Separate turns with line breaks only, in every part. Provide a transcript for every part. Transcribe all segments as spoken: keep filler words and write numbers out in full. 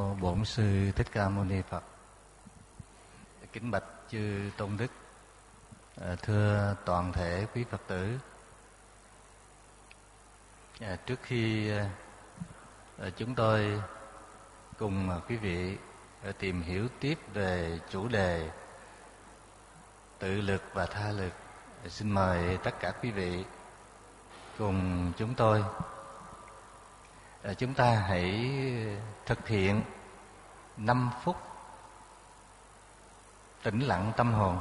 Mô Bổn Sư Thích Ca Mâu Ni Phật. Kính bạch chư tôn đức, à, thưa toàn thể quý Phật tử. À, trước khi à, chúng tôi cùng à, quý vị à, tìm hiểu tiếp về chủ đề tự lực và tha lực, à, xin mời tất cả quý vị cùng chúng tôi à, chúng ta hãy thực hiện năm phút tĩnh lặng tâm hồn.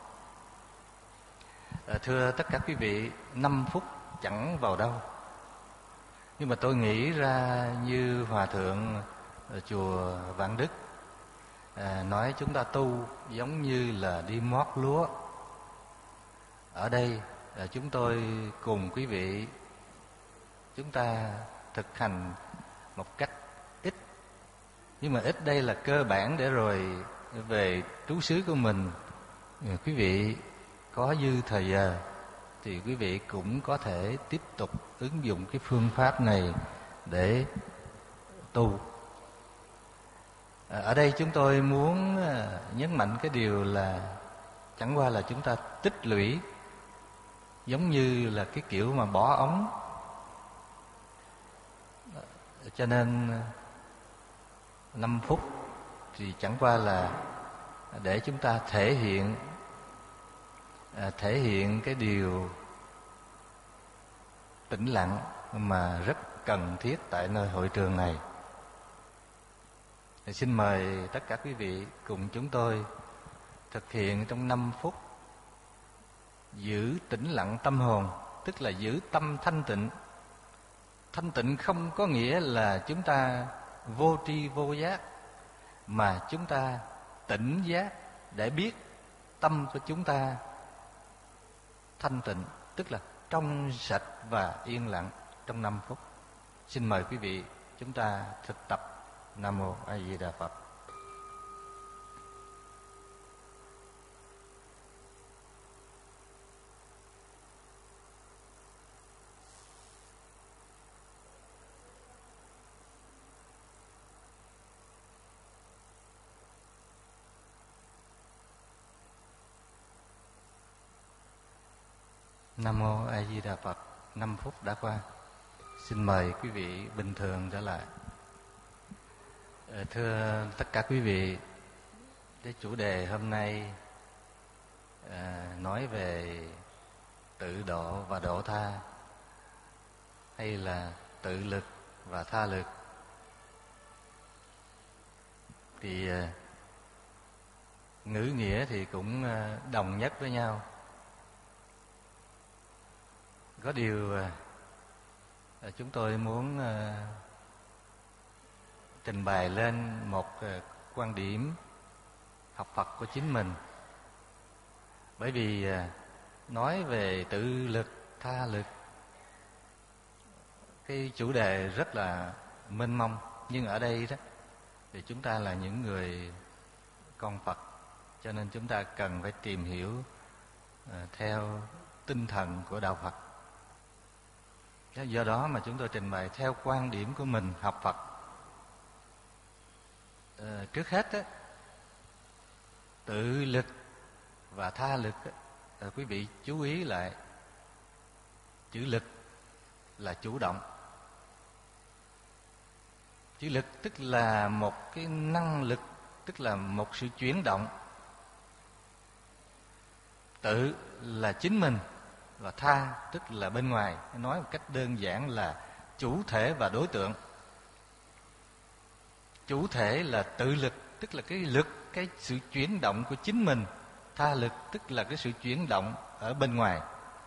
À, thưa tất cả quý vị, năm phút chẳng vào đâu, nhưng mà tôi nghĩ ra như Hòa Thượng ở chùa Vạn Đức à, nói chúng ta tu giống như là đi mót lúa. Ở đây à, chúng tôi cùng quý vị chúng ta thực hành một cách ít, nhưng mà ít đây là cơ bản để rồi về trú xứ của mình, quý vị có dư thời giờ thì quý vị cũng có thể tiếp tục ứng dụng cái phương pháp này để tu. Ở đây chúng tôi muốn nhấn mạnh cái điều là chẳng qua là chúng ta tích lũy, giống như là cái kiểu mà bỏ ống. Cho nên năm phút thì chẳng qua là để chúng ta thể hiện à, thể hiện cái điều tĩnh lặng mà rất cần thiết tại nơi hội trường này. Thì xin mời tất cả quý vị cùng chúng tôi thực hiện trong năm phút giữ tĩnh lặng tâm hồn, tức là giữ tâm thanh tịnh. Thanh tịnh không có nghĩa là chúng ta vô tri vô giác, mà chúng ta tỉnh giác để biết tâm của chúng ta thanh tịnh, tức là trong sạch và yên lặng trong năm phút. Xin mời quý vị chúng ta thực tập. Nam Mô A Di Đà Phật. Nam Mô A Di Đà Phật. Năm phút đã qua. Xin mời quý vị bình thường trở lại. Thưa tất cả quý vị, cái chủ đề hôm nay à, nói về tự độ và độ tha, hay là tự lực và tha lực. Thì à, ngữ nghĩa thì cũng à, đồng nhất với nhau. Có điều à, chúng tôi muốn à, trình bày lên một à, quan điểm học Phật của chính mình. Bởi vì à, nói về tự lực, tha lực, cái chủ đề rất là mênh mông. Nhưng ở đây đó thì chúng ta là những người con Phật, cho nên chúng ta cần phải tìm hiểu à, theo tinh thần của Đạo Phật. Do đó mà chúng tôi trình bày theo quan điểm của mình học Phật. À, trước hết á, tự lực và tha lực á, à, quý vị chú ý lại, chữ lực là chủ động. Chữ lực tức là một cái năng lực, tức là một sự chuyển động. Tự là chính mình, và tha tức là bên ngoài. Nói một cách đơn giản là chủ thể và đối tượng. Chủ thể là tự lực, tức là cái lực, cái sự chuyển động của chính mình. Tha lực tức là cái sự chuyển động ở bên ngoài.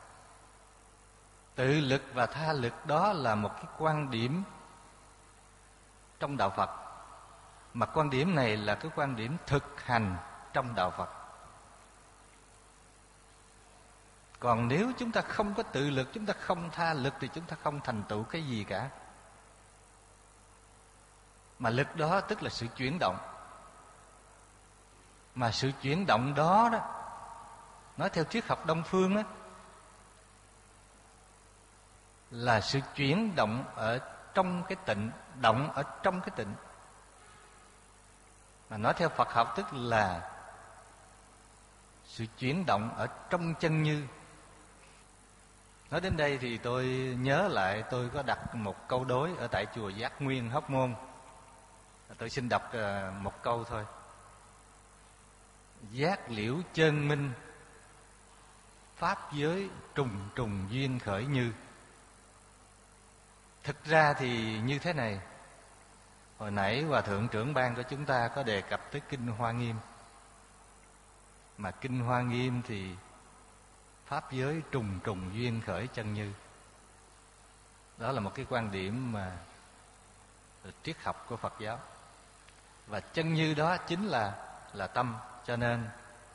Tự lực và tha lực đó là một cái quan điểm trong Đạo Phật, mà quan điểm này là cái quan điểm thực hành trong Đạo Phật. Còn nếu chúng ta không có tự lực, chúng ta không tha lực, thì chúng ta không thành tựu cái gì cả. Mà lực đó tức là sự chuyển động. Mà sự chuyển động đó đó, nói theo triết học Đông phương đó, là sự chuyển động ở trong cái tịnh, động ở trong cái tịnh. Mà nói theo Phật học tức là sự chuyển động ở trong chân như. Nói đến đây thì tôi nhớ lại tôi có đặt một câu đối ở tại chùa Giác Nguyên, Hóc Môn. Tôi xin đọc một câu thôi. Giác liễu chân minh, pháp giới trùng trùng duyên khởi như. Thực ra thì như thế này. Hồi nãy Hòa Thượng trưởng ban của chúng ta có đề cập tới Kinh Hoa Nghiêm. Mà Kinh Hoa Nghiêm thì pháp giới trùng trùng duyên khởi chân như. Đó là một cái quan điểm mà triết học của Phật giáo. Và chân như đó chính là là tâm. Cho nên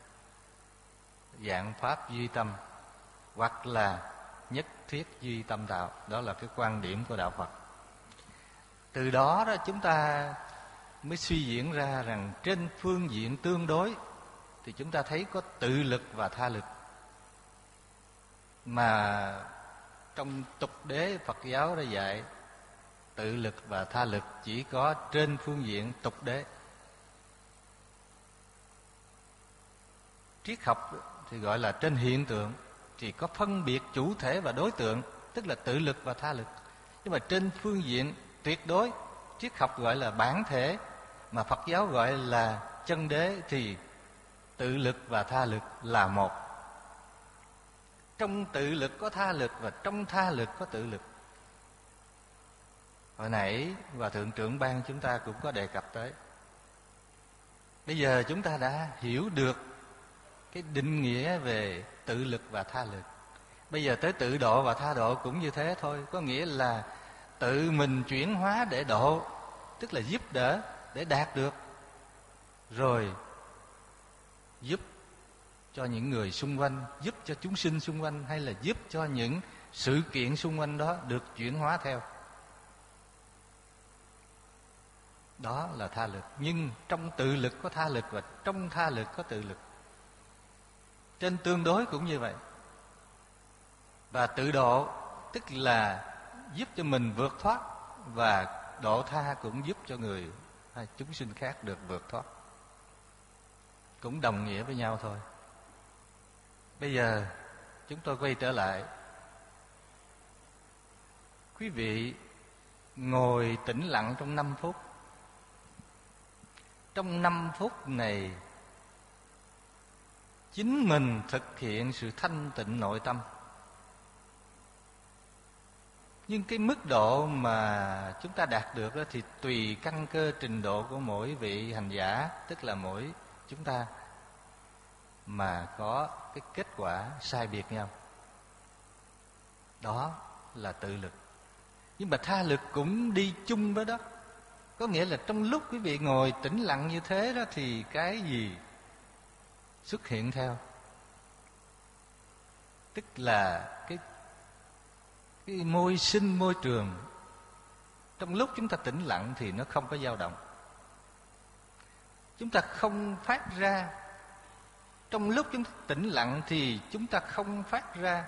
dạng pháp duy tâm, hoặc là nhất thiết duy tâm tạo. Đó là cái quan điểm của đạo Phật. Từ đó đó chúng ta mới suy diễn ra rằng trên phương diện tương đối thì chúng ta thấy có tự lực và tha lực. Mà trong tục đế Phật giáo đã dạy tự lực và tha lực chỉ có trên phương diện tục đế. Triết học thì gọi là trên hiện tượng thì có phân biệt chủ thể và đối tượng, tức là tự lực và tha lực. Nhưng mà trên phương diện tuyệt đối, triết học gọi là bản thể, mà Phật giáo gọi là chân đế, thì tự lực và tha lực là một. Trong tự lực có tha lực và trong tha lực có tự lực. Hồi nãy Hòa Thượng trưởng ban chúng ta cũng có đề cập tới. Bây giờ chúng ta đã hiểu được cái định nghĩa về tự lực và tha lực. Bây giờ tới tự độ và tha độ cũng như thế thôi. Có nghĩa là tự mình chuyển hóa để độ, tức là giúp đỡ để đạt được, rồi giúp cho những người xung quanh, giúp cho chúng sinh xung quanh, hay là giúp cho những sự kiện xung quanh đó được chuyển hóa theo. Đó là tha lực. Nhưng trong tự lực có tha lực và trong tha lực có tự lực. Trên tương đối cũng như vậy. Và tự độ tức là giúp cho mình vượt thoát, và độ tha cũng giúp cho người hay chúng sinh khác được vượt thoát. Cũng đồng nghĩa với nhau thôi. Bây giờ chúng tôi quay trở lại. Quý vị ngồi tĩnh lặng trong năm phút. Trong năm phút này chính mình thực hiện sự thanh tịnh nội tâm. Nhưng cái mức độ mà chúng ta đạt được đó thì tùy căn cơ trình độ của mỗi vị hành giả, tức là mỗi chúng ta, mà có cái kết quả sai biệt nhau. Đó là tự lực. Nhưng mà tha lực cũng đi chung với đó. Có nghĩa là trong lúc quý vị ngồi tĩnh lặng như thế đó thì cái gì xuất hiện theo? Tức là cái cái môi sinh môi trường. Trong lúc chúng ta tĩnh lặng thì nó không có dao động. Chúng ta không phát ra. Trong lúc chúng ta tĩnh lặng thì chúng ta không phát ra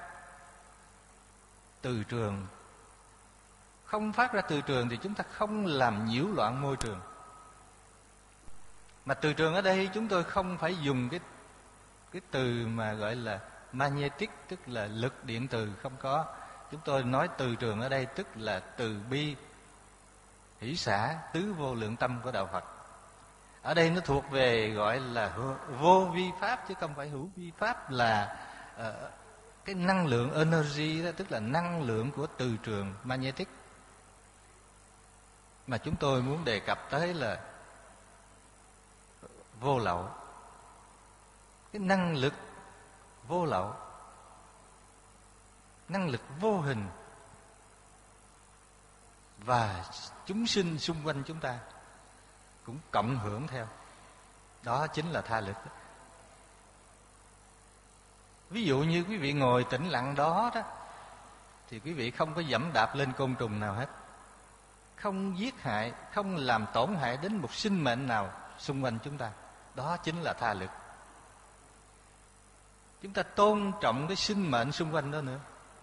từ trường. Không phát ra từ trường thì chúng ta không làm nhiễu loạn môi trường. Mà từ trường ở đây chúng tôi không phải dùng cái cái từ mà gọi là magnetic, tức là lực điện từ, không có. Chúng tôi nói từ trường ở đây tức là từ bi, hỷ xả, tứ vô lượng tâm của đạo Phật. Ở đây nó thuộc về gọi là vô vi pháp chứ không phải hữu vi pháp, là uh, cái năng lượng energy đó, tức là năng lượng của từ trường magnetic. Mà chúng tôi muốn đề cập tới là vô lậu, cái năng lực vô lậu, năng lực vô hình, và chúng sinh xung quanh chúng ta cũng cộng hưởng theo. Đó chính là tha lực. Ví dụ như quý vị ngồi tĩnh lặng đó đó, thì quý vị không có dẫm đạp lên côn trùng nào hết, không giết hại, không làm tổn hại đến một sinh mệnh nào xung quanh chúng ta. Đó chính là tha lực. Chúng ta tôn trọng cái sinh mệnh xung quanh đó nữa.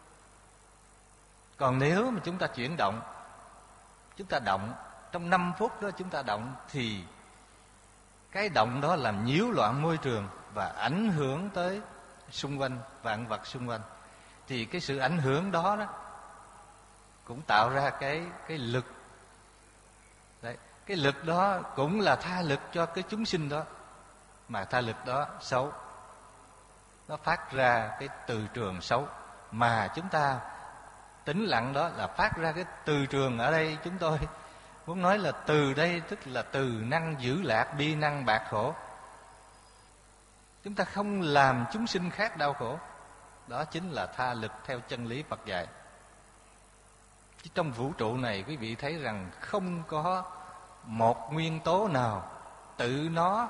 Còn nếu mà chúng ta chuyển động, chúng ta động, trong năm phút đó chúng ta động, thì Cái động đó làm nhiễu loạn môi trường và ảnh hưởng tới xung quanh, vạn vật xung quanh. Thì cái sự ảnh hưởng đó đó cũng tạo ra cái cái lực. Đấy, cái lực đó cũng là tha lực cho cái chúng sinh đó, mà tha lực đó xấu, nó phát ra cái từ trường xấu. Mà chúng ta tĩnh lặng đó là phát ra cái từ trường. Ở đây chúng tôi muốn nói là từ đây tức là từ năng giữ lạc, bi năng bạc khổ. Chúng ta không làm chúng sinh khác đau khổ. Đó chính là tha lực theo chân lý Phật dạy. Chứ trong vũ trụ này quý vị thấy rằng không có một nguyên tố nào tự nó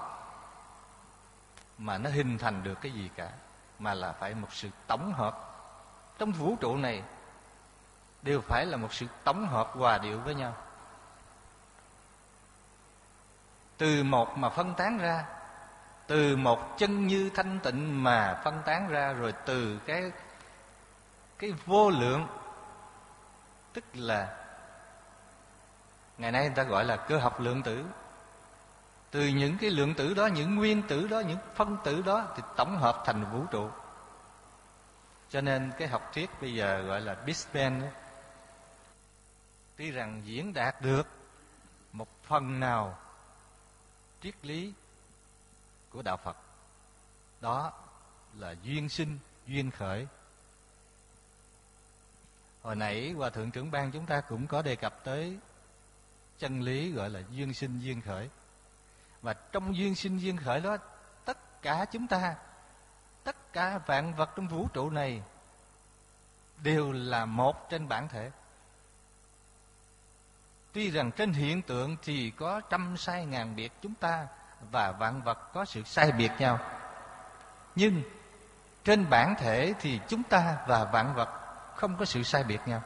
mà nó hình thành được cái gì cả, mà là phải một sự tổng hợp. Trong vũ trụ này đều phải là một sự tổng hợp hòa điệu với nhau. Từ một mà phân tán ra, từ một chân như thanh tịnh mà phân tán ra, rồi từ cái cái vô lượng, tức là ngày nay người ta gọi là cơ học lượng tử. Từ những cái lượng tử đó, những nguyên tử đó, những phân tử đó thì tổng hợp thành vũ trụ. Cho nên cái học thuyết bây giờ gọi là Big Bang đó, tuy rằng diễn đạt được một phần nào triết lý của đạo Phật, đó là duyên sinh duyên khởi. Hồi nãy Hòa Thượng Trưởng Ban chúng ta cũng có đề cập tới chân lý gọi là duyên sinh duyên khởi. Và trong duyên sinh duyên khởi đó, tất cả chúng ta, tất cả vạn vật trong vũ trụ này đều là một trên bản thể. Tuy rằng trên hiện tượng thì có trăm sai ngàn biệt, chúng ta và vạn vật có sự sai biệt nhau, nhưng trên bản thể thì chúng ta và vạn vật không có sự sai biệt nhau.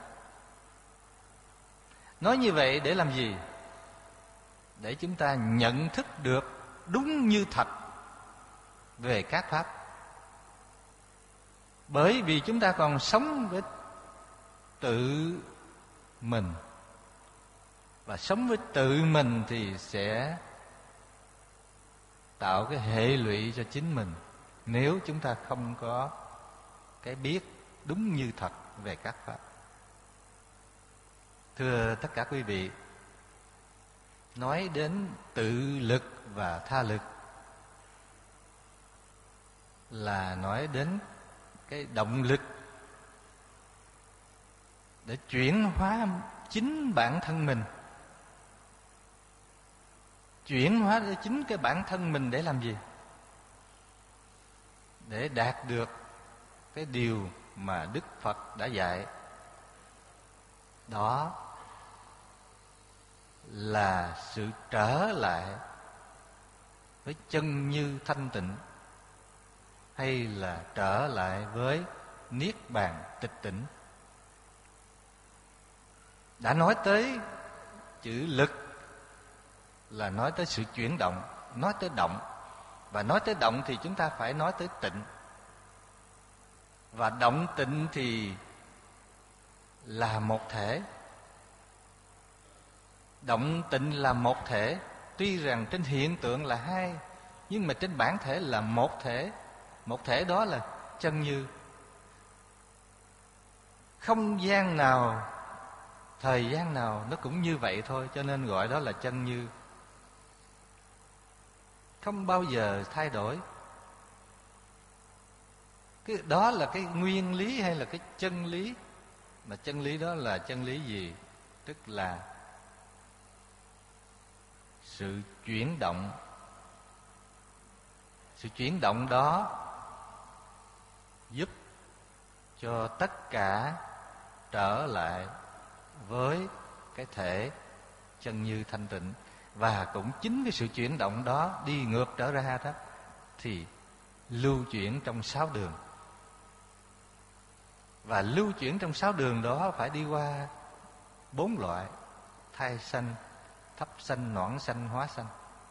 Nói như vậy để làm gì? Để chúng ta nhận thức được đúng như thật về các pháp. Bởi vì chúng ta còn sống với tự mình, và sống với tự mình thì sẽ tạo cái hệ lụy cho chính mình, nếu chúng ta không có cái biết đúng như thật về các pháp. Thưa tất cả quý vị, nói đến tự lực và tha lực là nói đến cái động lực để chuyển hóa chính bản thân mình. Chuyển hóa ra chính cái bản thân mình để làm gì? Để đạt được cái điều mà Đức Phật đã dạy. Đó là sự trở lại với chân như thanh tịnh, hay là trở lại với niết bàn tịch tỉnh. Đã nói tới chữ lực là nói tới sự chuyển động, nói tới động. Và nói tới động thì chúng ta phải nói tới tịnh. Và động tịnh thì là một thể. Động tịnh là một thể. Tuy rằng trên hiện tượng là hai, nhưng mà trên bản thể là một thể. Một thể đó là chân như. Không gian nào, thời gian nào nó cũng như vậy thôi, cho nên gọi đó là chân như. Không bao giờ thay đổi. Cái đó là cái nguyên lý hay là cái chân lý? Mà chân lý đó là chân lý gì? Tức là sự chuyển động. Sự chuyển động đó giúp cho tất cả trở lại với cái thể chân như thanh tịnh. Và cũng chính cái sự chuyển động đó đi ngược trở ra đó thì lưu chuyển trong sáu đường. Và lưu chuyển trong sáu đường đó phải đi qua bốn loại: thai sanh, thấp sanh, noãn sanh, hóa sanh.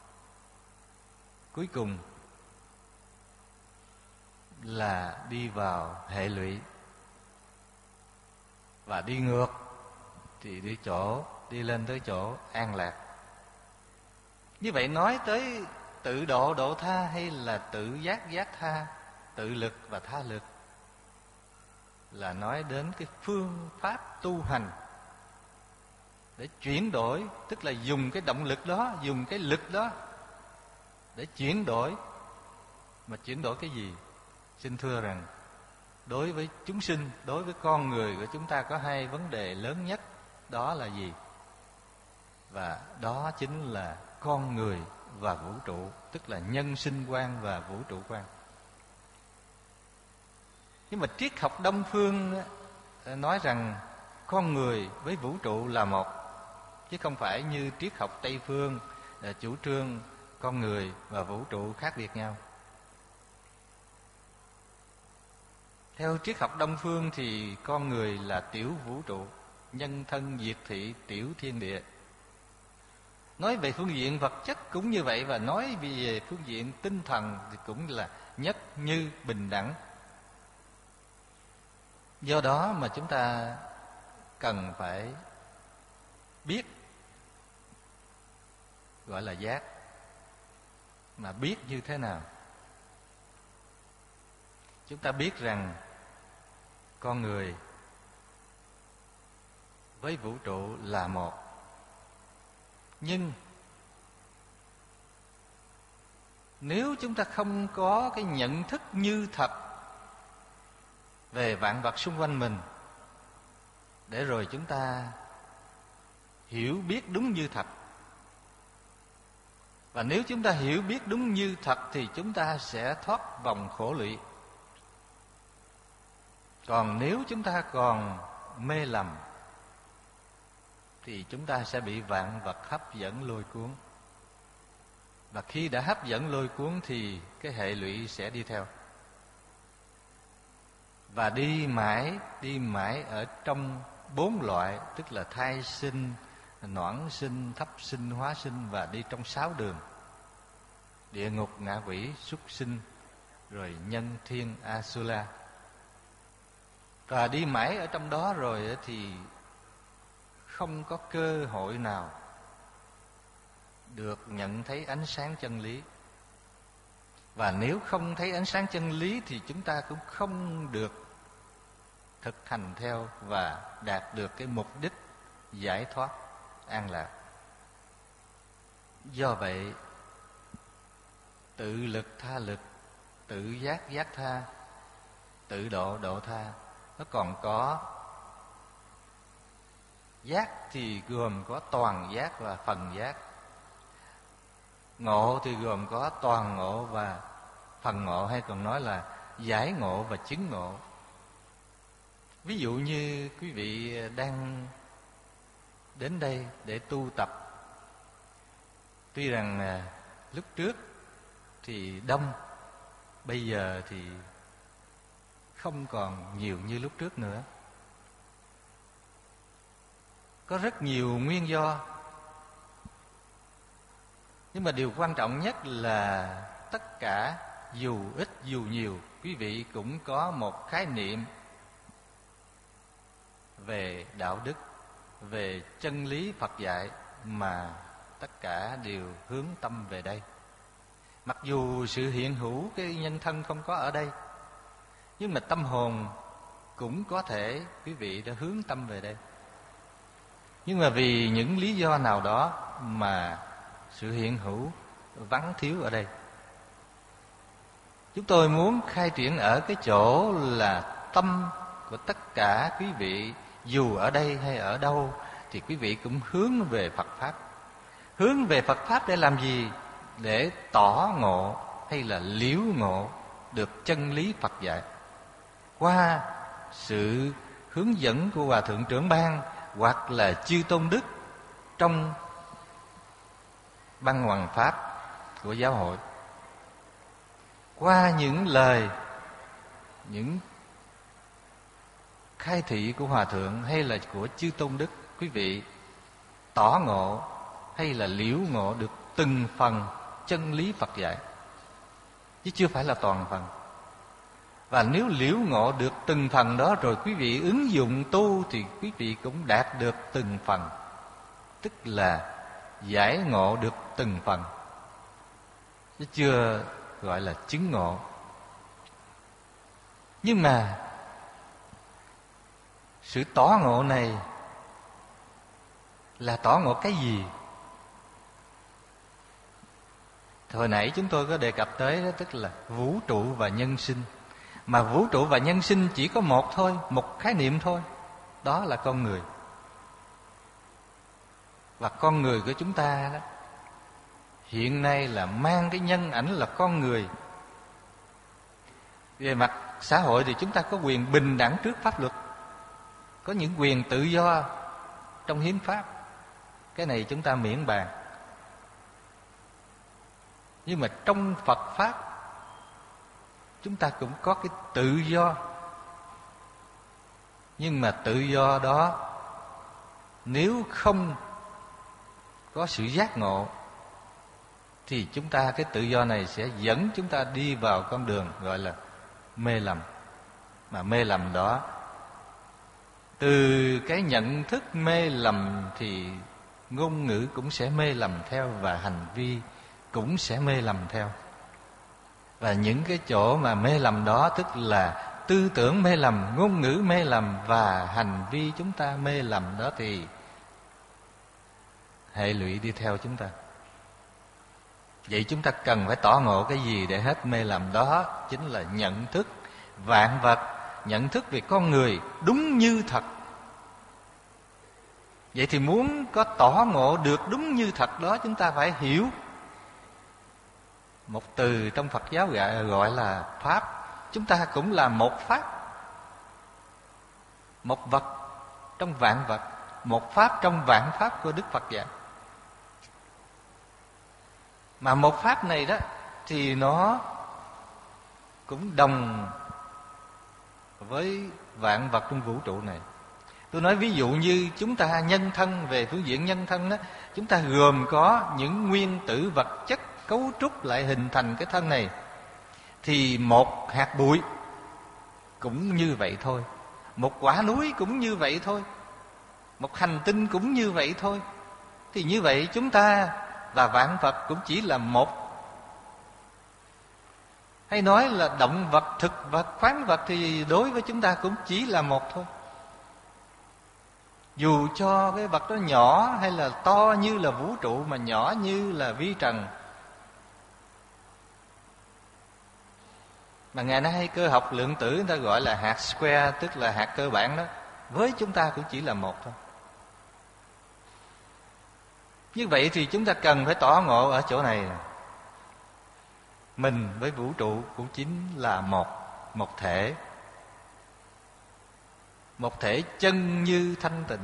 Cuối cùng là đi vào hệ lụy. Và đi ngược thì đi chỗ đi lên tới chỗ an lạc. Như vậy nói tới tự độ độ tha hay là tự giác giác tha, tự lực và tha lực, là nói đến cái phương pháp tu hành để chuyển đổi, tức là dùng cái động lực đó, dùng cái lực đó để chuyển đổi. Mà chuyển đổi cái gì? Xin thưa rằng đối với chúng sinh, đối với con người của chúng ta có hai vấn đề lớn nhất. Đó là gì? Và đó chính là con người và vũ trụ, tức là nhân sinh quan và vũ trụ quan. Nhưng mà triết học Đông phương nói rằng con người với vũ trụ là một, chứ không phải như triết học Tây phương chủ trương con người và vũ trụ khác biệt nhau. Theo triết học Đông phương thì con người là tiểu vũ trụ, nhân thân diệt thị tiểu thiên địa. Nói về phương diện vật chất cũng như vậy, và nói về phương diện tinh thần thì cũng là nhất như bình đẳng. Do đó mà chúng ta cần phải biết, gọi là giác. Mà biết như thế nào? Chúng ta biết rằng con người với vũ trụ là một. Nhưng nếu chúng ta không có cái nhận thức như thật về vạn vật xung quanh mình, để rồi chúng ta hiểu biết đúng như thật, và nếu chúng ta hiểu biết đúng như thật thì chúng ta sẽ thoát vòng khổ lụy. Còn nếu chúng ta còn mê lầm thì chúng ta sẽ bị vạn vật hấp dẫn lôi cuốn. Và khi đã hấp dẫn lôi cuốn thì cái hệ lụy sẽ đi theo. Và đi mãi, đi mãi ở trong bốn loại, tức là thai sinh, noãn sinh, thấp sinh, hóa sinh, và đi trong sáu đường: địa ngục, ngạ quỷ, súc sinh, rồi nhân thiên, Asula. Và đi mãi ở trong đó rồi thì không có cơ hội nào được nhận thấy ánh sáng chân lý. Và nếu không thấy ánh sáng chân lý thì chúng ta cũng không được thực hành theo và đạt được cái mục đích giải thoát an lạc. Do vậy, tự lực tha lực, tự giác giác tha, tự độ độ tha, nó còn có giác thì gồm có toàn giác và phần giác. Ngộ thì gồm có toàn ngộ và phần ngộ, hay còn nói là giải ngộ và chứng ngộ. Ví dụ như quý vị đang đến đây để tu tập, tuy rằng à, lúc trước thì đông, bây giờ thì không còn nhiều như lúc trước nữa. Có rất nhiều nguyên do, nhưng mà điều quan trọng nhất là tất cả, dù ít dù nhiều, quý vị cũng có một khái niệm về đạo đức, về chân lý Phật dạy, mà tất cả đều hướng tâm về đây. Mặc dù sự hiện hữu cái nhân thân không có ở đây, nhưng mà tâm hồn cũng có thể quý vị đã hướng tâm về đây. Nhưng mà vì những lý do nào đó mà sự hiện hữu vắng thiếu ở đây. Chúng tôi muốn khai triển ở cái chỗ là tâm của tất cả quý vị, dù ở đây hay ở đâu, thì quý vị cũng hướng về Phật Pháp. Hướng về Phật Pháp để làm gì? Để tỏ ngộ hay là liễu ngộ được chân lý Phật dạy qua sự hướng dẫn của Hòa Thượng Trưởng Ban hoặc là Chư Tôn Đức trong băng hoằng Pháp của giáo hội. Qua những lời, những khai thị của Hòa Thượng hay là của Chư Tôn Đức, quý vị tỏ ngộ hay là liễu ngộ được từng phần chân lý Phật dạy, chứ chưa phải là toàn phần. Và nếu liễu ngộ được từng phần đó rồi quý vị ứng dụng tu thì quý vị cũng đạt được từng phần, tức là giải ngộ được từng phần. chứ chưa gọi là chứng ngộ. Nhưng mà sự tỏ ngộ này là tỏ ngộ cái gì? Hồi nãy chúng tôi có đề cập tới đó, tức là vũ trụ và nhân sinh. Mà vũ trụ và nhân sinh chỉ có một thôi, một khái niệm thôi, đó là con người. Và con người của chúng ta đó hiện nay là mang cái nhân ảnh là con người. Về mặt xã hội thì chúng ta có quyền bình đẳng trước pháp luật, có những quyền tự do trong hiến pháp, cái này chúng ta miễn bàn. Nhưng mà trong Phật pháp chúng ta cũng có cái tự do. Nhưng mà tự do đó nếu không có sự giác ngộ thì chúng ta, cái tự do này sẽ dẫn chúng ta đi vào con đường gọi là mê lầm. Mà mê lầm đó, từ cái nhận thức mê lầm thì ngôn ngữ cũng sẽ mê lầm theo, và hành vi cũng sẽ mê lầm theo. Và những cái chỗ mà mê lầm đó tức là tư tưởng mê lầm, ngôn ngữ mê lầm và hành vi chúng ta mê lầm đó, thì hệ lụy đi theo chúng ta. Vậy chúng ta cần phải tỏ ngộ cái gì để hết mê lầm? Đó chính là nhận thức vạn vật, nhận thức về con người đúng như thật. Vậy thì muốn có tỏ ngộ được đúng như thật đó, chúng ta phải hiểu một từ trong Phật giáo gọi là pháp. Chúng ta cũng là một pháp, một vật trong vạn vật, một pháp trong vạn pháp của Đức Phật dạy. Mà một pháp này đó thì nó cũng đồng với vạn vật trong vũ trụ này. Tôi nói ví dụ như chúng ta nhân thân, về phương diện nhân thân đó, chúng ta gồm có những nguyên tử vật chất cấu trúc lại hình thành cái thân này. Thì một hạt bụi cũng như vậy thôi, một quả núi cũng như vậy thôi, một hành tinh cũng như vậy thôi. Thì như vậy chúng ta và vạn vật cũng chỉ là một. Hay nói là động vật, thực vật, khoáng vật thì đối với chúng ta cũng chỉ là một thôi. Dù cho cái vật đó nhỏ hay là to như là vũ trụ, mà nhỏ như là vi trần. Mà ngày nay cơ học lượng tử người ta gọi là hạt square, tức là hạt cơ bản đó, với chúng ta cũng chỉ là một thôi. Như vậy thì chúng ta cần phải tỏ ngộ ở chỗ này. Mình với vũ trụ cũng chính là một, một thể. Một thể chân như thanh tịnh.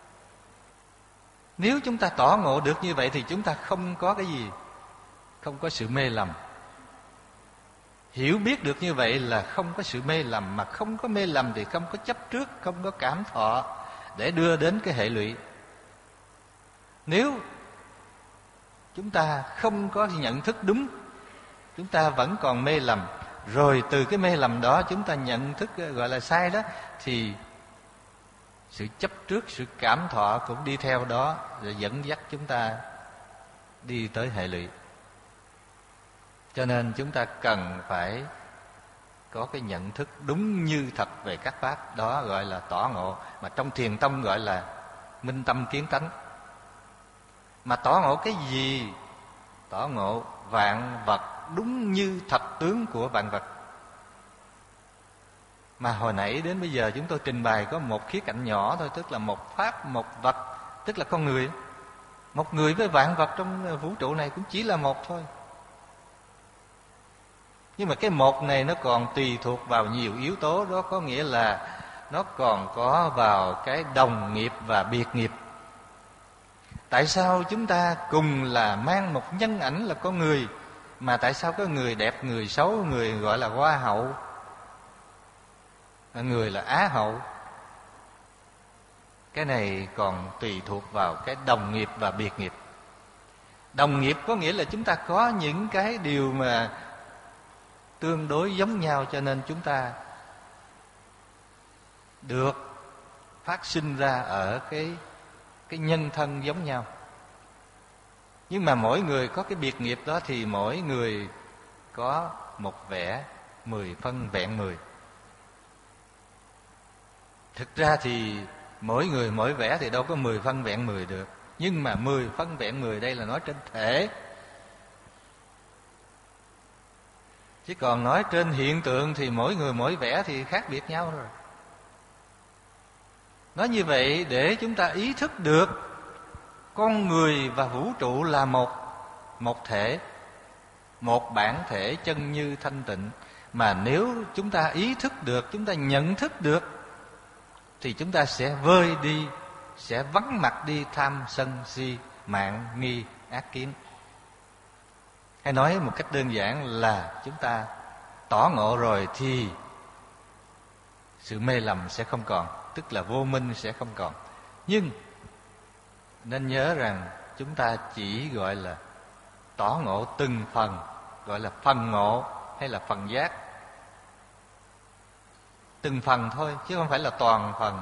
Nếu chúng ta tỏ ngộ được như vậy thì chúng ta không có cái gì, không có sự mê lầm. Hiểu biết được như vậy là không có sự mê lầm. Mà không có mê lầm thì không có chấp trước, không có cảm thọ để đưa đến cái hệ lụy. Nếu chúng ta không có nhận thức đúng, chúng ta vẫn còn mê lầm, rồi từ cái mê lầm đó chúng ta nhận thức gọi là sai đó, thì sự chấp trước, sự cảm thọ cũng đi theo đó, rồi dẫn dắt chúng ta đi tới hệ lụy. Cho nên chúng ta cần phải có cái nhận thức đúng như thật về các pháp. Đó gọi là tỏ ngộ, mà trong thiền tông gọi là minh tâm kiến tánh. Mà tỏ ngộ cái gì? Tỏ ngộ vạn vật đúng như thật tướng của vạn vật. Mà hồi nãy đến bây giờ chúng tôi trình bày có một khía cạnh nhỏ thôi, tức là một pháp, một vật, tức là con người. Một người với vạn vật trong vũ trụ này cũng chỉ là một thôi. Nhưng mà cái một này nó còn tùy thuộc vào nhiều yếu tố. Đó có nghĩa là nó còn có vào cái đồng nghiệp và biệt nghiệp. Tại sao chúng ta cùng là mang một nhân ảnh là con người, mà tại sao có người đẹp, người xấu, người gọi là hoa hậu, người là á hậu? Cái này còn tùy thuộc vào cái đồng nghiệp và biệt nghiệp. Đồng nghiệp có nghĩa là chúng ta có những cái điều mà tương đối giống nhau, cho nên chúng ta được phát sinh ra ở cái, cái nhân thân giống nhau. Nhưng mà mỗi người có cái biệt nghiệp đó thì mỗi người có một vẻ mười phân vẹn mười. Thực ra thì mỗi người mỗi vẻ thì đâu có mười phân vẹn mười được. Nhưng mà mười phân vẹn mười đây là nói trên thể. Chứ còn nói trên hiện tượng thì mỗi người mỗi vẻ thì khác biệt nhau rồi. Nói như vậy để chúng ta ý thức được con người và vũ trụ là một, một thể, một bản thể chân như thanh tịnh. Mà nếu chúng ta ý thức được, chúng ta nhận thức được, thì chúng ta sẽ vơi đi, sẽ vắng mặt đi tham sân si mạn nghi ác kiến. Hay nói một cách đơn giản là chúng ta tỏ ngộ rồi thì sự mê lầm sẽ không còn, tức là vô minh sẽ không còn. Nhưng nên nhớ rằng chúng ta chỉ gọi là tỏ ngộ từng phần, gọi là phần ngộ hay là phần giác. Từng phần thôi chứ không phải là toàn phần.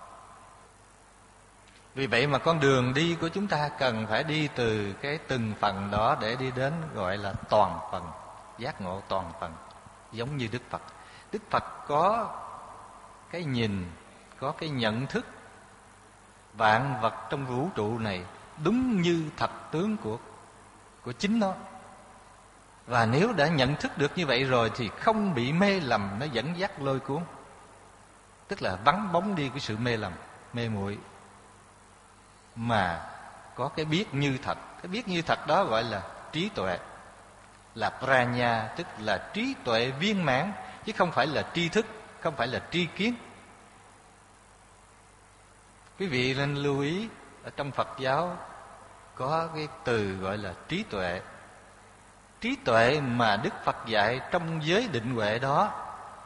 Vì vậy mà con đường đi của chúng ta cần phải đi từ cái từng phần đó để đi đến gọi là toàn phần, giác ngộ toàn phần. Giống như Đức Phật. Đức Phật có cái nhìn, có cái nhận thức vạn vật trong vũ trụ này đúng như thật tướng của, của chính nó. Và nếu đã nhận thức được như vậy rồi thì không bị mê lầm nó dẫn dắt lôi cuốn. Tức là vắng bóng đi cái sự mê lầm, mê muội, mà có cái biết như thật. Cái biết như thật đó gọi là trí tuệ, là prajna, tức là trí tuệ viên mãn, chứ không phải là tri thức, không phải là tri kiến. Quý vị nên lưu ý, ở trong Phật giáo có cái từ gọi là trí tuệ. Trí tuệ mà Đức Phật dạy trong giới định huệ đó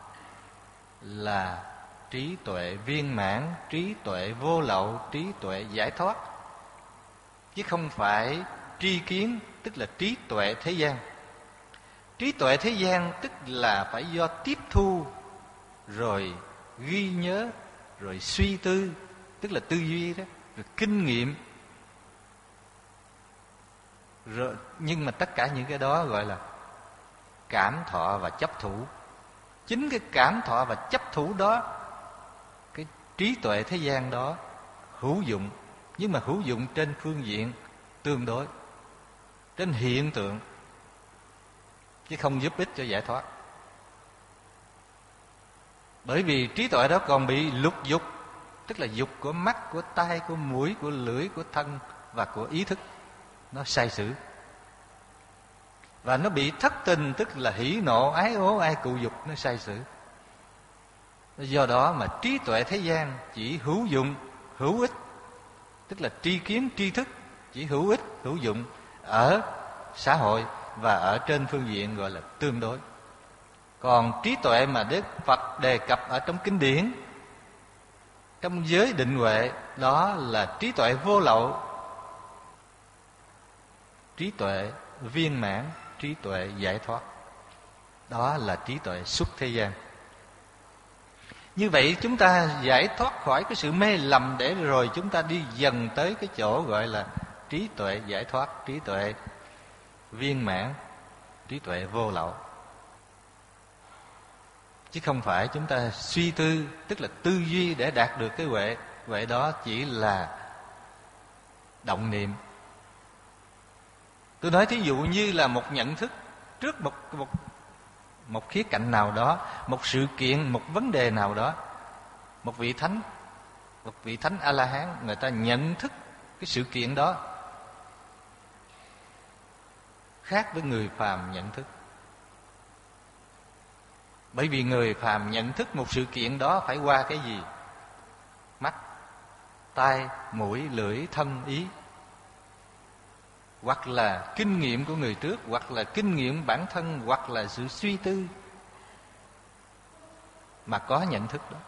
là trí tuệ viên mãn, trí tuệ vô lậu, trí tuệ giải thoát, chứ không phải tri kiến, tức là trí tuệ thế gian. Trí tuệ thế gian tức là phải do tiếp thu, rồi ghi nhớ, rồi suy tư, tức là tư duy đó, rồi kinh nghiệm. Rồi, nhưng mà tất cả những cái đó gọi là cảm thọ và chấp thủ. Chính cái cảm thọ và chấp thủ đó, cái trí tuệ thế gian đó hữu dụng, nhưng mà hữu dụng trên phương diện tương đối, trên hiện tượng, chứ không giúp ích cho giải thoát. Bởi vì trí tuệ đó còn bị lục dục, tức là dục của mắt, của tai, của mũi, của lưỡi, của thân và của ý thức, nó sai sử. Và nó bị thất tình, tức là hỉ nộ ái ố ai cụ dục, nó sai sử. Do đó mà trí tuệ thế gian chỉ hữu dụng, hữu ích, tức là tri kiến, tri thức chỉ hữu ích, hữu dụng ở xã hội và ở trên phương diện gọi là tương đối. Còn trí tuệ mà Đức Phật đề cập ở trong kinh điển, trong giới định huệ, đó là trí tuệ vô lậu, trí tuệ viên mãn, trí tuệ giải thoát. Đó là trí tuệ xuất thế gian. Như vậy chúng ta giải thoát khỏi cái sự mê lầm, để rồi chúng ta đi dần tới cái chỗ gọi là trí tuệ giải thoát, trí tuệ viên mãn, trí tuệ vô lậu. Chứ không phải chúng ta suy tư, tức là tư duy để đạt được cái huệ. Huệ đó chỉ là động niệm. Tôi nói thí dụ như là một nhận thức trước một, một, một khía cạnh nào đó, một sự kiện, một vấn đề nào đó. Một vị thánh, một vị thánh A-la-hán, người ta nhận thức cái sự kiện đó khác với người phàm nhận thức. Bởi vì người phàm nhận thức một sự kiện đó phải qua cái gì? Mắt, tai, mũi, lưỡi, thân, ý. Hoặc là kinh nghiệm của người trước, hoặc là kinh nghiệm bản thân, hoặc là sự suy tư mà có nhận thức đó.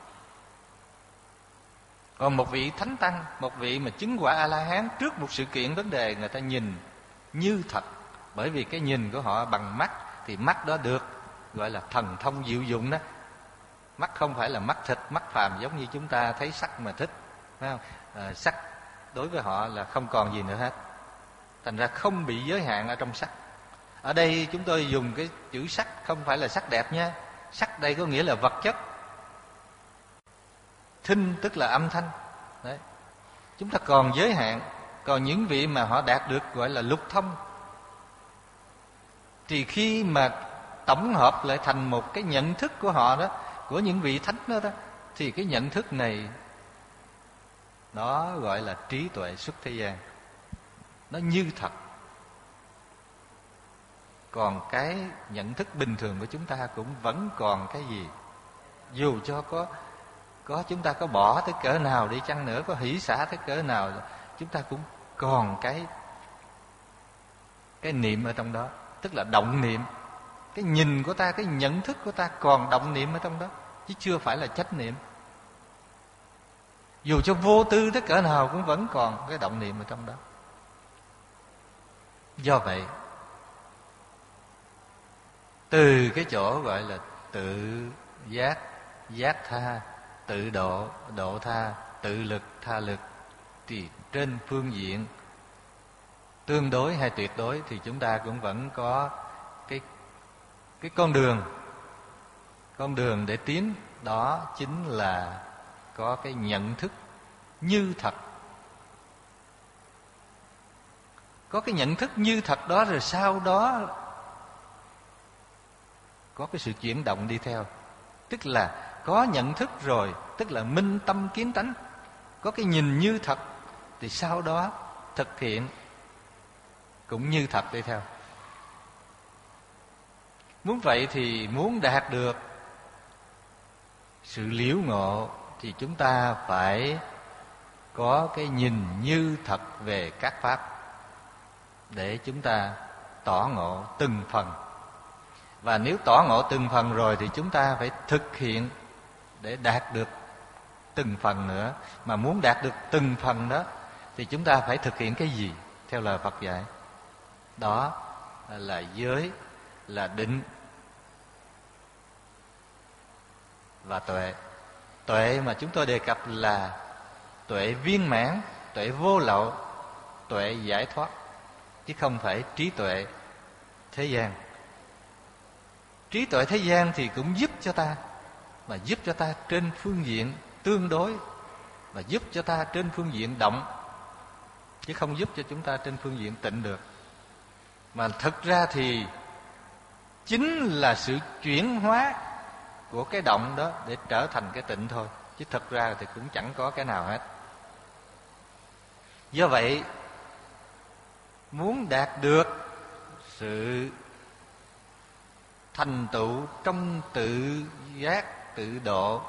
Còn một vị thánh tăng, một vị mà chứng quả A-la-hán, trước một sự kiện vấn đề người ta nhìn như thật. Bởi vì cái nhìn của họ bằng mắt, thì mắt đó được gọi là thần thông diệu dụng đó. Mắt không phải là mắt thịt, mắt phàm giống như chúng ta thấy sắc mà thích, phải không? À, sắc đối với họ là không còn gì nữa hết. thành ra không bị giới hạn ở trong sắc. Ở đây chúng tôi dùng cái chữ sắc không phải là sắc đẹp nha. Sắc đây có nghĩa là vật chất. Thinh tức là âm thanh. Đấy. Chúng ta còn giới hạn. Còn những vị mà họ đạt được gọi là lục thông, thì khi mà tổng hợp lại thành một cái nhận thức của họ đó, của những vị thánh đó, đó thì cái nhận thức này nó gọi là trí tuệ xuất thế gian. Nó như thật. Còn cái nhận thức bình thường của chúng ta cũng vẫn còn cái gì. Dù cho có có chúng ta có bỏ tới cỡ nào đi chăng nữa, có hỷ xả tới cỡ nào, chúng ta cũng còn cái cái niệm ở trong đó, tức là động niệm. Cái nhìn của ta, cái nhận thức của ta còn động niệm ở trong đó, chứ chưa phải là chánh niệm. Dù cho vô tư tới cỡ nào cũng vẫn còn cái động niệm ở trong đó. Do vậy, từ cái chỗ gọi là tự giác, giác tha, tự độ, độ tha, tự lực, tha lực, thì trên phương diện tương đối hay tuyệt đối thì chúng ta cũng vẫn có cái cái con đường con đường để tiến. Đó chính là có cái nhận thức như thật. Có cái nhận thức như thật đó rồi sau đó có cái sự chuyển động đi theo. Tức là có nhận thức rồi, tức là minh tâm kiến tánh. Có cái nhìn như thật thì sau đó thực hiện cũng như thật đi theo. Muốn vậy thì muốn đạt được sự liễu ngộ thì chúng ta phải có cái nhìn như thật về các pháp, để chúng ta tỏ ngộ từng phần. Và nếu tỏ ngộ từng phần rồi thì chúng ta phải thực hiện để đạt được từng phần nữa. Mà muốn đạt được từng phần đó thì chúng ta phải thực hiện cái gì? Theo lời Phật dạy, đó là giới, là định và tuệ. Tuệ mà chúng tôi đề cập là tuệ viên mãn, tuệ vô lậu, tuệ giải thoát, chứ không phải trí tuệ thế gian. Trí tuệ thế gian thì cũng giúp cho ta, mà giúp cho ta trên phương diện tương đối, và giúp cho ta trên phương diện động, chứ không giúp cho chúng ta trên phương diện tịnh được. Mà thực ra thì chính là sự chuyển hóa của cái động đó để trở thành cái tịnh thôi, chứ thật ra thì cũng chẳng có cái nào hết. Do vậy, muốn đạt được sự thành tựu trong tự giác, tự độ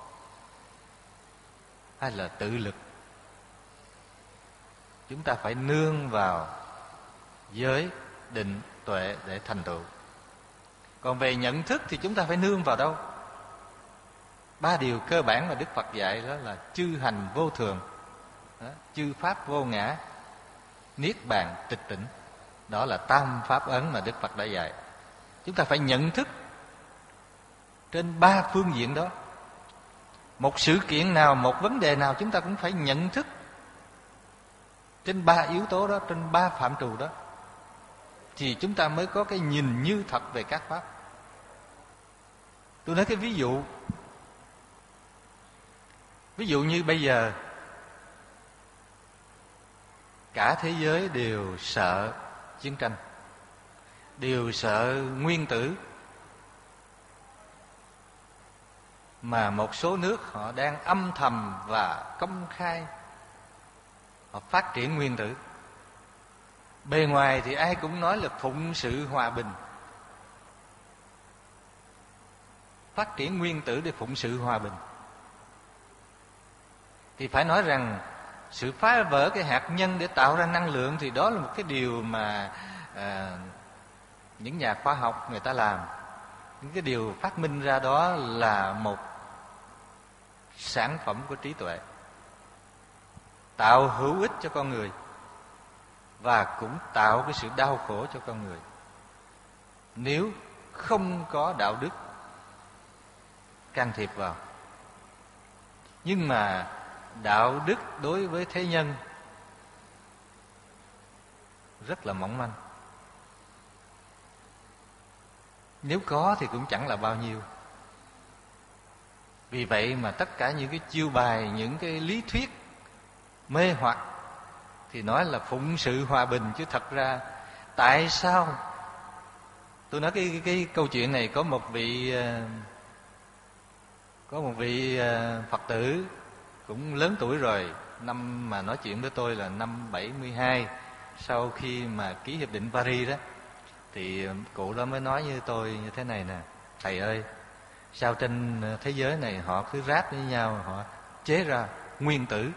hay là tự lực, chúng ta phải nương vào giới, định, tuệ để thành tựu. Còn về nhận thức thì chúng ta phải nương vào đâu? Ba điều cơ bản mà Đức Phật dạy đó là chư hành vô thường, đó, chư pháp vô ngã, niết bàn tịch tỉnh. Đó là tam pháp ấn mà Đức Phật đã dạy. Chúng ta phải nhận thức trên ba phương diện đó. Một sự kiện nào, một vấn đề nào, chúng ta cũng phải nhận thức trên ba yếu tố đó, trên ba phạm trù đó, thì chúng ta mới có cái nhìn như thật về các pháp. Tôi nói cái ví dụ. Ví dụ như bây giờ cả thế giới đều sợ chiến tranh, đều sợ nguyên tử, mà một số nước họ đang âm thầm và công khai họ phát triển nguyên tử. Bề ngoài thì ai cũng nói là phụng sự hòa bình, phát triển nguyên tử để phụng sự hòa bình. Thì phải nói rằng sự phá vỡ cái hạt nhân để tạo ra năng lượng thì đó là một cái điều mà à, những nhà khoa học người ta làm. Những cái điều phát minh ra đó là một sản phẩm của trí tuệ, tạo hữu ích cho con người và cũng tạo cái sự đau khổ cho con người nếu không có đạo đức can thiệp vào. Nhưng mà đạo đức đối với thế nhân rất là mỏng manh. Nếu có thì cũng chẳng là bao nhiêu. Vì vậy mà tất cả những cái chiêu bài, những cái lý thuyết mê hoặc thì nói là phụng sự hòa bình, chứ thật ra tại sao? Tôi nói cái, cái, cái câu chuyện này, có một vị có một vị Phật tử cũng lớn tuổi rồi, năm mà nói chuyện với tôi là năm bảy mươi hai, sau khi mà ký hiệp định Paris đó, thì cụ đó mới nói với tôi như thế này nè: thầy ơi, sao trên thế giới này họ cứ ráp với nhau, họ chế ra nguyên tử,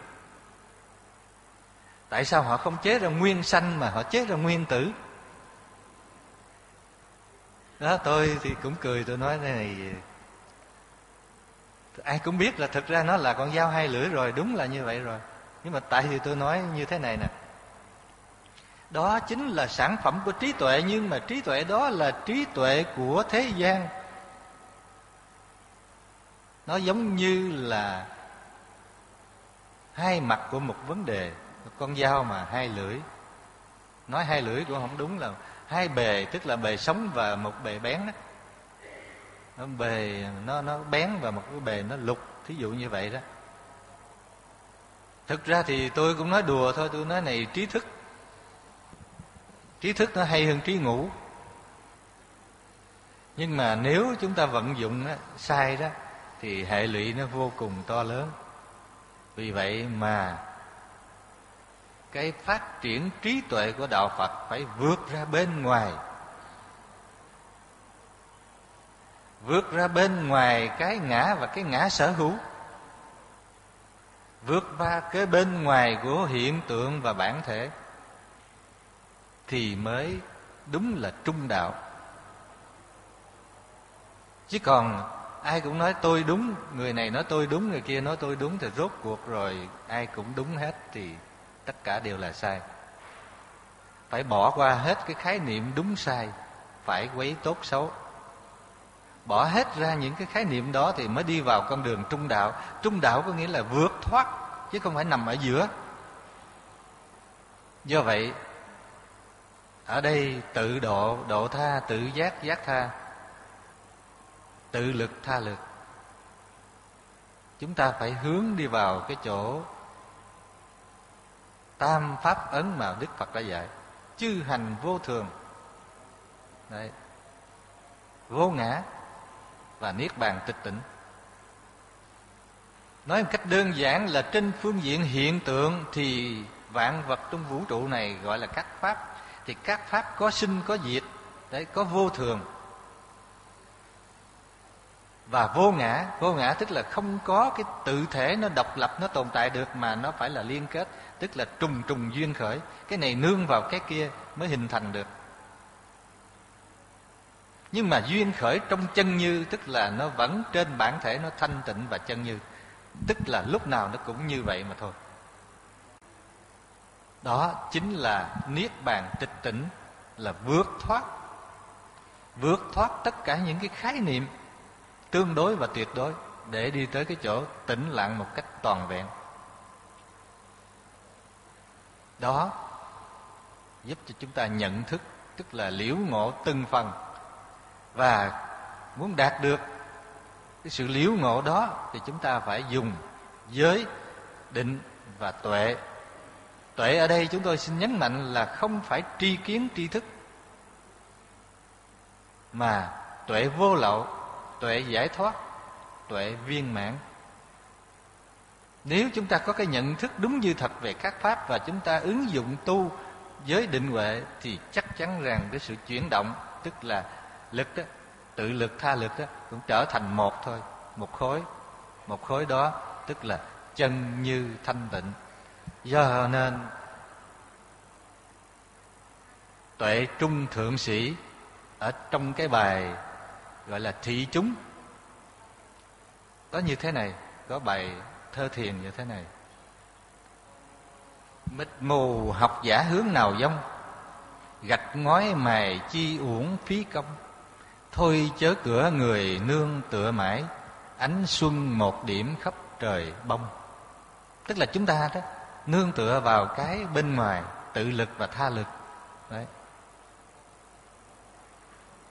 tại sao họ không chế ra nguyên sanh mà họ chế ra nguyên tử? Đó, tôi thì cũng cười, tôi nói thế này, ai cũng biết là thực ra nó là con dao hai lưỡi rồi, đúng là như vậy rồi. Nhưng mà tại vì tôi nói như thế này nè, đó chính là sản phẩm của trí tuệ, nhưng mà trí tuệ đó là trí tuệ của thế gian. Nó giống như là hai mặt của một vấn đề, một con dao mà hai lưỡi. Nói hai lưỡi cũng không đúng, là hai bề, tức là bề sống và một bề bén đó. Nó bề nó nó bén và một cái bề nó lục, thí dụ như vậy đó. Thực ra thì tôi cũng nói đùa thôi, tôi nói này trí thức. Trí thức nó hay hơn trí ngủ. Nhưng mà nếu chúng ta vận dụng đó, sai đó, thì hệ lụy nó vô cùng to lớn. Vì vậy mà cái phát triển trí tuệ của đạo Phật phải vượt ra bên ngoài, vượt ra bên ngoài cái ngã và cái ngã sở hữu, vượt qua cái bên ngoài của hiện tượng và bản thể, thì mới đúng là trung đạo. Chứ còn ai cũng nói tôi đúng, người này nói tôi đúng, người kia nói tôi đúng, thì rốt cuộc rồi ai cũng đúng hết, thì tất cả đều là sai. Phải bỏ qua hết cái khái niệm đúng sai, phải quấy tốt xấu, bỏ hết ra những cái khái niệm đó thì mới đi vào con đường trung đạo. Trung đạo có nghĩa là vượt thoát, chứ không phải nằm ở giữa. Do vậy ở đây tự độ, độ tha, tự giác, giác tha, tự lực, tha lực. Chúng ta phải hướng đi vào cái chỗ tam pháp ấn mà Đức Phật đã dạy: chư hành vô thường, đấy, vô ngã và niết bàn tịch tỉnh. Nói một cách đơn giản là trên phương diện hiện tượng thì vạn vật trong vũ trụ này gọi là các pháp. Thì các pháp có sinh có diệt, đấy, có vô thường và vô ngã. Vô ngã tức là không có cái tự thể nó độc lập, nó tồn tại được, mà nó phải là liên kết, tức là trùng trùng duyên khởi. Cái này nương vào cái kia mới hình thành được. Nhưng mà duyên khởi trong chân như, tức là nó vẫn trên bản thể, nó thanh tịnh và chân như, tức là lúc nào nó cũng như vậy mà thôi. Đó chính là niết bàn tịch tỉnh, là vượt thoát, vượt thoát tất cả những cái khái niệm tương đối và tuyệt đối, để đi tới cái chỗ tĩnh lặng một cách toàn vẹn. Đó giúp cho chúng ta nhận thức, tức là liễu ngộ từng phần. Và muốn đạt được cái sự liễu ngộ đó thì chúng ta phải dùng giới, định và tuệ. Tuệ ở đây chúng tôi xin nhấn mạnh là không phải tri kiến tri thức, mà tuệ vô lậu, tuệ giải thoát, tuệ viên mãn. Nếu chúng ta có cái nhận thức đúng như thật về các pháp và chúng ta ứng dụng tu giới định huệ, thì chắc chắn rằng cái sự chuyển động, tức là lực đó, tự lực tha lực đó, cũng trở thành một thôi, một khối. Một khối đó tức là chân như thanh tịnh. Do nên tuệ trung thượng sĩ ở trong cái bài gọi là thị chúng có như thế này, có bài thơ thiền như thế này: mịt mù học giả hướng nào dông, gạch ngói mài chi uổng phí công. Thôi chớ cửa người nương tựa mãi, ánh xuân một điểm khắp trời bông. Tức là chúng ta đó nương tựa vào cái bên ngoài, tự lực và tha lực,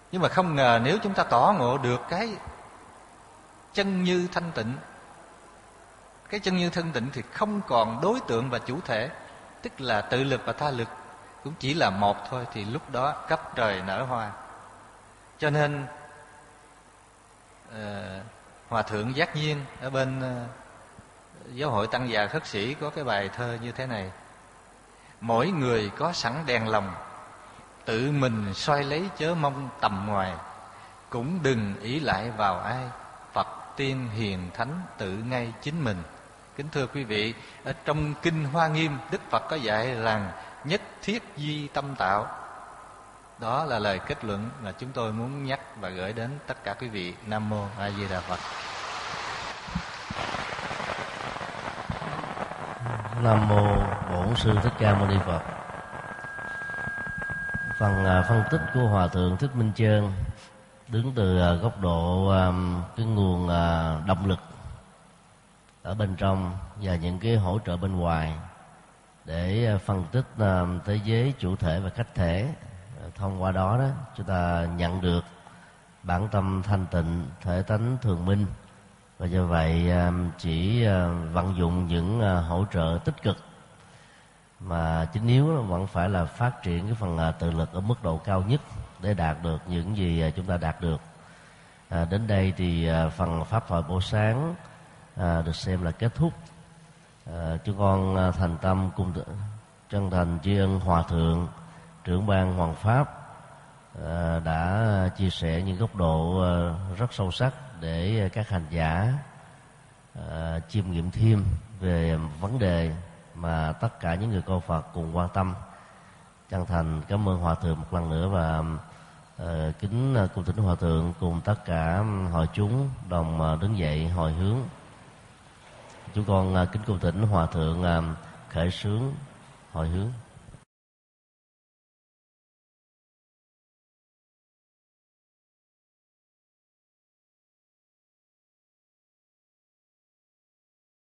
Nhưng mà không ngờ nếu chúng ta tỏ ngộ được cái chân như thanh tịnh, cái chân như thanh tịnh thì không còn đối tượng và chủ thể, tức là tự lực và tha lực cũng chỉ là một thôi, thì lúc đó cấp trời nở hoa. Cho nên uh, Hòa thượng Giác Nhiên ở bên uh, Giáo hội Tăng già Khất sĩ có cái bài thơ như thế này: mỗi người có sẵn đèn lòng, tự mình soi lấy chớ mong tầm ngoài, cũng đừng ỷ lại vào ai, Phật tiên hiền thánh tự ngay chính mình. Kính thưa quý vị, ở trong Kinh Hoa Nghiêm, Đức Phật có dạy rằng nhất thiết duy tâm tạo. Đó là lời kết luận mà chúng tôi muốn nhắc và gửi đến tất cả quý vị. Nam Mô A Di Đà Phật.
Nam Mô Bổn Sư Thích Ca Mâu Ni Phật. Phần phân tích của Hòa Thượng Thích Minh Chơn đứng từ góc độ cái nguồn động lực ở bên trong và những cái hỗ trợ bên ngoài để phân tích thế giới chủ thể và khách thể. Thông qua đó đó chúng ta nhận được bản tâm thanh tịnh, thể tánh thường minh, và do vậy chỉ vận dụng những hỗ trợ tích cực, mà chính yếu vẫn phải là phát triển cái phần tự lực ở mức độ cao nhất để đạt được những gì chúng ta đạt được. À, đến đây thì phần pháp thoại bổ sáng à, được xem là kết thúc. À, chúng con thành tâm cùng chân thành tri ân Hòa Thượng trưởng ban Hoàng Pháp à, đã chia sẻ những góc độ rất sâu sắc để các hành giả à, chiêm nghiệm thêm về vấn đề mà tất cả những người con Phật cùng quan tâm. Chân thành cảm ơn Hòa Thượng một lần nữa, và uh, kính uh, cung thỉnh Hòa Thượng cùng tất cả hội chúng đồng uh, đứng dậy hồi hướng. Chúng con uh, kính cung thỉnh Hòa Thượng uh, khởi xướng hồi hướng.